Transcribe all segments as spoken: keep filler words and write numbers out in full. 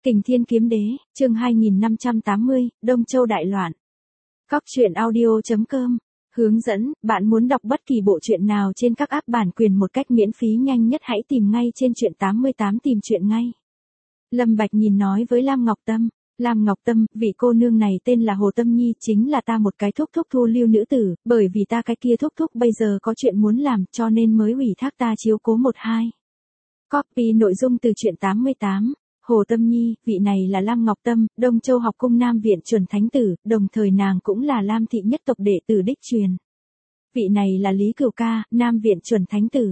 Kình Thiên Kiếm Đế, chương hai nghìn năm trăm tám mươi, Đông Châu đại loạn. Cóc truyện audio chấm com. Hướng dẫn, bạn muốn đọc bất kỳ bộ truyện nào trên các app bản quyền một cách miễn phí nhanh nhất hãy tìm ngay trên truyện tám mươi tám tìm truyện ngay. Lâm Bạch nhìn nói với Lam Ngọc Tâm, Lam Ngọc Tâm, vị cô nương này tên là Hồ Tâm Nhi, chính là ta một cái thúc thúc thu lưu nữ tử, bởi vì ta cái kia thúc thúc bây giờ có chuyện muốn làm cho nên mới ủy thác ta chiếu cố một hai. Copy nội dung từ truyện tám mươi tám. Hồ Tâm Nhi, vị này là Lam Ngọc Tâm, Đông Châu học cung Nam Viện chuẩn thánh tử, đồng thời nàng cũng là Lam thị nhất tộc đệ tử đích truyền. Vị này là Lý Cửu Ca, Nam Viện chuẩn thánh tử.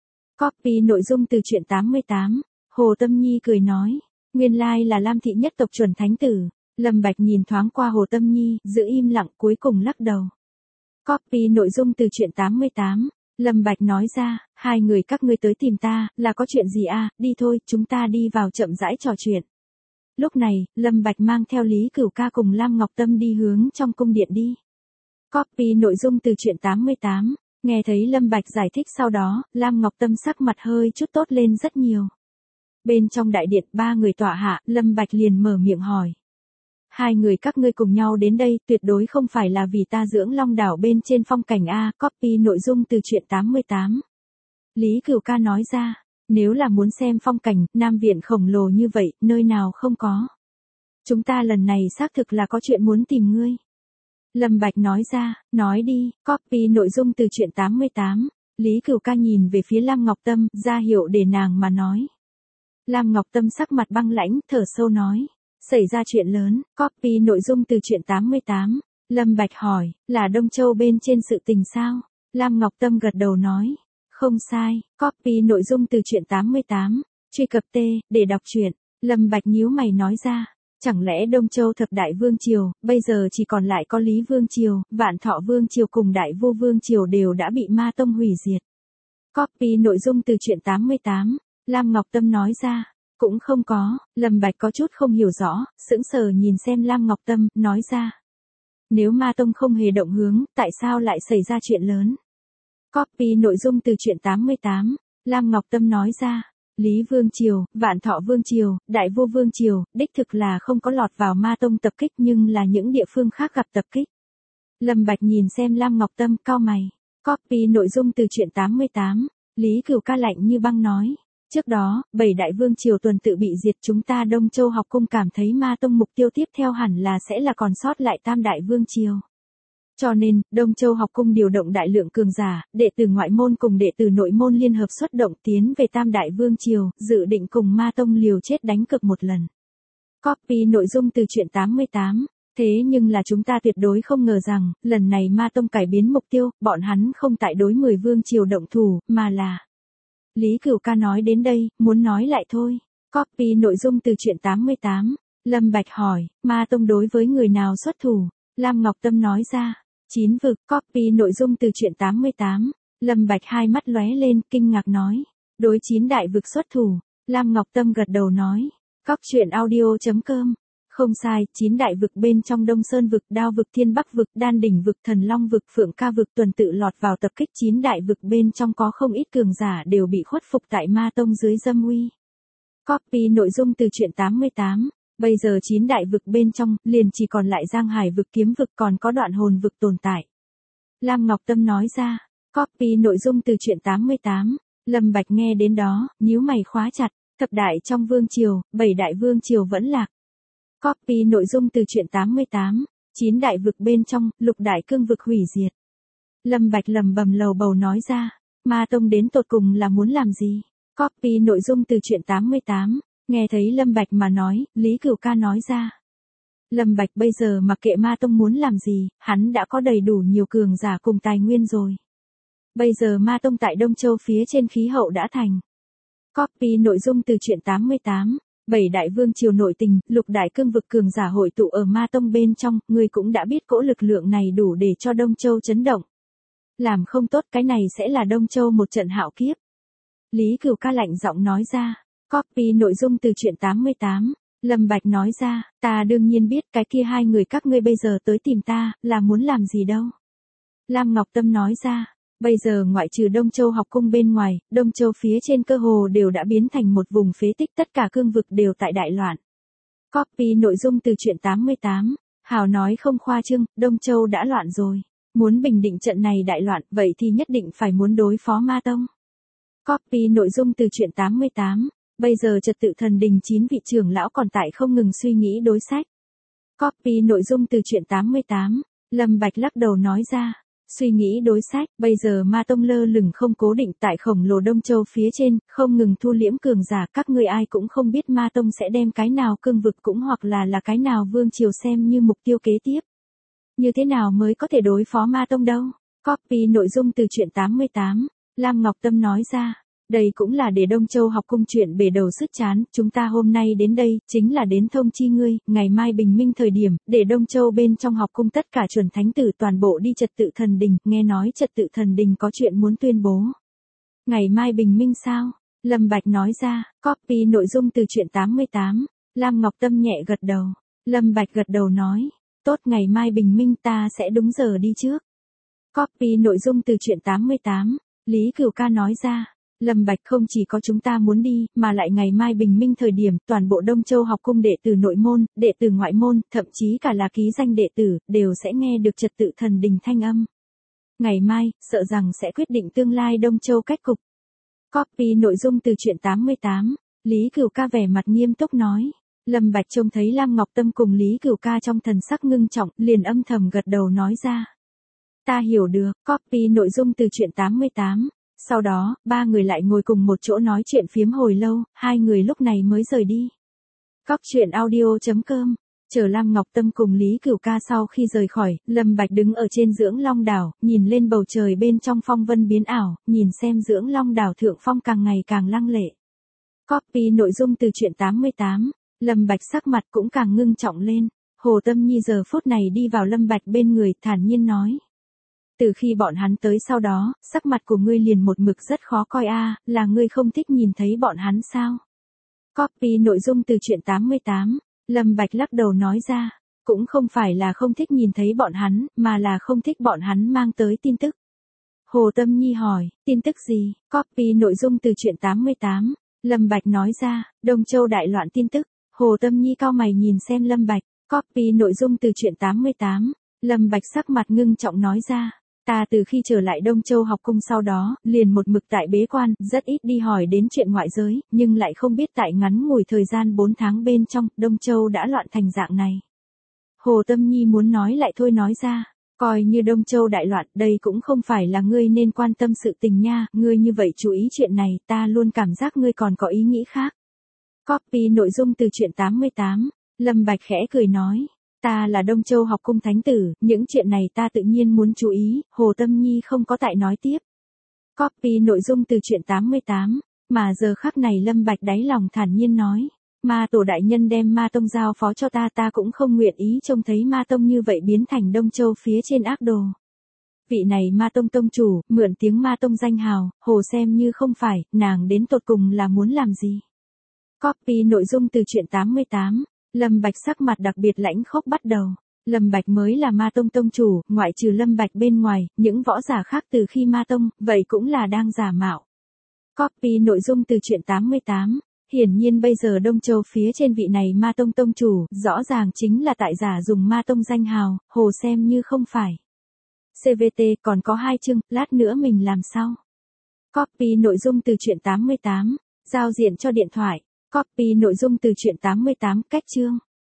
Copy nội dung từ truyện tám mươi tám. Hồ Tâm Nhi cười nói, nguyên lai là Lam thị nhất tộc chuẩn thánh tử. Lâm Bạch nhìn thoáng qua Hồ Tâm Nhi, giữ im lặng cuối cùng lắc đầu. Copy nội dung từ truyện tám mươi tám. Lâm Bạch nói ra, hai người các ngươi tới tìm ta, là có chuyện gì à, đi thôi, chúng ta đi vào chậm rãi trò chuyện. Lúc này, Lâm Bạch mang theo Lý Cửu Ca cùng Lam Ngọc Tâm đi hướng trong cung điện đi. Copy nội dung từ truyện tám mươi tám, nghe thấy Lâm Bạch giải thích sau đó, Lam Ngọc Tâm sắc mặt hơi chút tốt lên rất nhiều. Bên trong đại điện ba người tọa hạ, Lâm Bạch liền mở miệng hỏi. Hai người các ngươi cùng nhau đến đây tuyệt đối không phải là vì ta dưỡng Long đảo bên trên phong cảnh A, copy nội dung từ truyện tám mươi tám. Lý Cửu Ca nói ra, nếu là muốn xem phong cảnh, Nam Viện khổng lồ như vậy, nơi nào không có. Chúng ta lần này xác thực là có chuyện muốn tìm ngươi. Lâm Bạch nói ra, nói đi, copy nội dung từ truyện tám mươi tám. Lý Cửu Ca nhìn về phía Lam Ngọc Tâm, ra hiệu để nàng mà nói. Lam Ngọc Tâm sắc mặt băng lãnh, thở sâu nói. Xảy ra chuyện lớn, copy nội dung từ truyện tám mươi tám. Lâm Bạch hỏi, là Đông Châu bên trên sự tình sao? Lam Ngọc Tâm gật đầu nói, không sai, copy nội dung từ truyện tám mươi tám. Truy cập T, để đọc truyện. Lâm Bạch nhíu mày nói ra, chẳng lẽ Đông Châu thập đại vương triều, bây giờ chỉ còn lại có Lý Vương triều, Vạn Thọ Vương triều cùng Đại Vô Vương triều đều đã bị Ma Tông hủy diệt. Copy nội dung từ truyện tám mươi tám. Lam Ngọc Tâm nói ra. Cũng không có, Lâm Bạch có chút không hiểu rõ, sững sờ nhìn xem Lam Ngọc Tâm, nói ra. Nếu Ma Tông không hề động hướng, tại sao lại xảy ra chuyện lớn? Copy nội dung từ truyện tám mươi tám, Lam Ngọc Tâm nói ra. Lý Vương triều, Vạn Thọ Vương triều, Đại Vô Vương triều, đích thực là không có lọt vào Ma Tông tập kích nhưng là những địa phương khác gặp tập kích. Lâm Bạch nhìn xem Lam Ngọc Tâm, cau mày. Copy nội dung từ truyện tám mươi tám, Lý Cửu Ca lạnh như băng nói. Trước đó, bảy đại vương triều tuần tự bị diệt, chúng ta Đông Châu học cung cảm thấy Ma Tông mục tiêu tiếp theo hẳn là sẽ là còn sót lại tam đại vương triều. Cho nên, Đông Châu học cung điều động đại lượng cường giả, đệ tử ngoại môn cùng đệ tử nội môn liên hợp xuất động tiến về tam đại vương triều, dự định cùng Ma Tông liều chết đánh cược một lần. Copy nội dung từ truyện tám mươi tám. Thế nhưng là chúng ta tuyệt đối không ngờ rằng, lần này Ma Tông cải biến mục tiêu, bọn hắn không tại đối mười vương triều động thủ, mà là... Lý Cửu Ca nói đến đây, muốn nói lại thôi. Copy nội dung từ truyện tám mươi tám. Lâm Bạch hỏi, Ma Tông đối với người nào xuất thủ? Lam Ngọc Tâm nói ra. Chín vực, copy nội dung từ truyện tám mươi tám. Lâm Bạch hai mắt lóe lên, kinh ngạc nói. Đối chín đại vực xuất thủ. Lam Ngọc Tâm gật đầu nói. Cóc truyện audio chấm com. Không sai, chín đại vực bên trong Đông Sơn vực, Đao vực, Thiên Bắc vực, Đan Đỉnh vực, Thần Long vực, Phượng Ca vực tuần tự lọt vào tập kích chín đại vực bên trong có không ít cường giả đều bị khuất phục tại Ma Tông dưới dâm uy. Copy nội dung từ truyện tám mươi tám. Bây giờ chín đại vực bên trong, liền chỉ còn lại Giang Hải vực, Kiếm vực còn có Đoạn Hồn vực tồn tại. Lam Ngọc Tâm nói ra. Copy nội dung từ truyện tám mươi tám. Lâm Bạch nghe đến đó, nhíu mày khóa chặt, thập đại trong vương triều, bảy đại vương triều vẫn lạc. Copy nội dung từ truyện tám mươi tám, chín đại vực bên trong, lục đại cương vực hủy diệt. Lâm Bạch lầm bầm lầu bầu nói ra, Ma Tông đến tột cùng là muốn làm gì? Copy nội dung từ truyện tám mươi tám, nghe thấy Lâm Bạch mà nói, Lý Cửu Ca nói ra. Lâm Bạch bây giờ mặc kệ Ma Tông muốn làm gì, hắn đã có đầy đủ nhiều cường giả cùng tài nguyên rồi. Bây giờ Ma Tông tại Đông Châu phía trên khí hậu đã thành. Copy nội dung từ truyện tám mươi tám. Bảy đại vương triều nội tình, lục đại cương vực cường giả hội tụ ở Ma Tông bên trong, người cũng đã biết cỗ lực lượng này đủ để cho Đông Châu chấn động. Làm không tốt cái này sẽ là Đông Châu một trận hạo kiếp. Lý Cửu Ca lạnh giọng nói ra. Copy nội dung từ truyện tám mươi tám. Lâm Bạch nói ra, ta đương nhiên biết cái kia hai người các ngươi bây giờ tới tìm ta, là muốn làm gì đâu. Lam Ngọc Tâm nói ra. Bây giờ ngoại trừ Đông Châu học cung bên ngoài, Đông Châu phía trên cơ hồ đều đã biến thành một vùng phế tích, tất cả cương vực đều tại đại loạn. Copy nội dung từ truyện tám mươi tám. Hào nói không khoa trương, Đông Châu đã loạn rồi. Muốn bình định trận này đại loạn, vậy thì nhất định phải muốn đối phó Ma Tông. Copy nội dung từ truyện tám mươi tám. Bây giờ trật tự thần đình chín vị trưởng lão còn tại không ngừng suy nghĩ đối sách. Copy nội dung từ truyện tám mươi tám. Lâm Bạch lắc đầu nói ra. Suy nghĩ đối sách, bây giờ Ma Tông lơ lửng không cố định tại khổng lồ Đông Châu phía trên, không ngừng thu liễm cường giả, các ngươi ai cũng không biết Ma Tông sẽ đem cái nào cương vực cũng hoặc là là cái nào vương triều xem như mục tiêu kế tiếp. Như thế nào mới có thể đối phó Ma Tông đâu? Copy nội dung từ truyện tám mươi tám. Lam Ngọc Tâm nói ra. Đây cũng là để Đông Châu học cung chuyện bể đầu sứt chán, chúng ta hôm nay đến đây, chính là đến thông chi ngươi, ngày mai bình minh thời điểm, để Đông Châu bên trong học cung tất cả chuẩn thánh tử toàn bộ đi trật tự thần đình, nghe nói trật tự thần đình có chuyện muốn tuyên bố. Ngày mai bình minh sao? Lâm Bạch nói ra, copy nội dung từ truyện tám mươi tám, Lam Ngọc Tâm nhẹ gật đầu, Lâm Bạch gật đầu nói, tốt ngày mai bình minh ta sẽ đúng giờ đi trước. Copy nội dung từ truyện tám mươi tám, Lý Cửu Ca nói ra. Lâm Bạch không chỉ có chúng ta muốn đi, mà lại ngày mai bình minh thời điểm, toàn bộ Đông Châu học cung đệ tử nội môn, đệ tử ngoại môn, thậm chí cả là ký danh đệ tử, đều sẽ nghe được trật tự thần đình thanh âm. Ngày mai, sợ rằng sẽ quyết định tương lai Đông Châu cách cục. Copy nội dung từ truyện tám mươi tám, Lý Cửu Ca vẻ mặt nghiêm túc nói. Lâm Bạch trông thấy Lam Ngọc Tâm cùng Lý Cửu Ca trong thần sắc ngưng trọng, liền âm thầm gật đầu nói ra. Ta hiểu được, copy nội dung từ truyện tám mươi tám. Sau đó, ba người lại ngồi cùng một chỗ nói chuyện phiếm hồi lâu, hai người lúc này mới rời đi. Cóc truyện audio chấm com. Chờ Lam Ngọc Tâm cùng Lý Cửu Ca sau khi rời khỏi, Lâm Bạch đứng ở trên Dưỡng Long đảo, nhìn lên bầu trời bên trong phong vân biến ảo, nhìn xem Dưỡng Long đảo thượng phong càng ngày càng lăng lệ. Copy nội dung từ truyện tám mươi tám. Lâm Bạch sắc mặt cũng càng ngưng trọng lên. Hồ Tâm Nhi giờ phút này đi vào Lâm Bạch bên người, thản nhiên nói. Từ khi bọn hắn tới sau đó, sắc mặt của ngươi liền một mực rất khó coi a, là ngươi không thích nhìn thấy bọn hắn sao? Copy nội dung từ truyện tám mươi tám, Lâm Bạch lắc đầu nói ra, cũng không phải là không thích nhìn thấy bọn hắn, mà là không thích bọn hắn mang tới tin tức. Hồ Tâm Nhi hỏi, tin tức gì? Copy nội dung từ truyện tám mươi tám, Lâm Bạch nói ra, Đông Châu đại loạn tin tức. Hồ Tâm Nhi cau mày nhìn xem Lâm Bạch, copy nội dung từ truyện tám mươi tám, Lâm Bạch sắc mặt ngưng trọng nói ra. Ta từ khi trở lại Đông Châu học cung sau đó, liền một mực tại bế quan, rất ít đi hỏi đến chuyện ngoại giới, nhưng lại không biết tại ngắn ngủi thời gian bốn tháng bên trong, Đông Châu đã loạn thành dạng này. Hồ Tâm Nhi muốn nói lại thôi nói ra, coi như Đông Châu đại loạn, đây cũng không phải là ngươi nên quan tâm sự tình nha, ngươi như vậy chú ý chuyện này, ta luôn cảm giác ngươi còn có ý nghĩ khác. Copy nội dung từ truyện tám mươi tám, Lâm Bạch khẽ cười nói. Ta là Đông Châu học cung thánh tử, những chuyện này ta tự nhiên muốn chú ý, Hồ Tâm Nhi không có tại nói tiếp. Copy nội dung từ truyện tám mươi tám, mà giờ khắc này Lâm Bạch đáy lòng thản nhiên nói, Ma Tổ đại nhân đem Ma Tông giao phó cho ta, ta cũng không nguyện ý trông thấy Ma Tông như vậy biến thành Đông Châu phía trên ác đồ. Vị này Ma Tông tông chủ, mượn tiếng Ma Tông danh hào, hồ xem như không phải, nàng đến tột cùng là muốn làm gì. Copy nội dung từ truyện tám mươi tám. Lâm Bạch sắc mặt đặc biệt lãnh khốc bắt đầu. Lâm Bạch mới là Ma Tông tông chủ, ngoại trừ Lâm Bạch bên ngoài, những võ giả khác từ khi Ma Tông, vậy cũng là đang giả mạo. Copy nội dung từ truyện tám mươi tám. Hiển nhiên bây giờ Đông Châu phía trên vị này Ma Tông tông chủ, rõ ràng chính là tại giả dùng Ma Tông danh hào, hồ xem như không phải. xê vê tê còn có hai chương, lát nữa mình làm sau. Copy nội dung từ truyện tám mươi tám. Giao diện cho điện thoại. Copy nội dung từ truyện tám mươi tám, cách chương.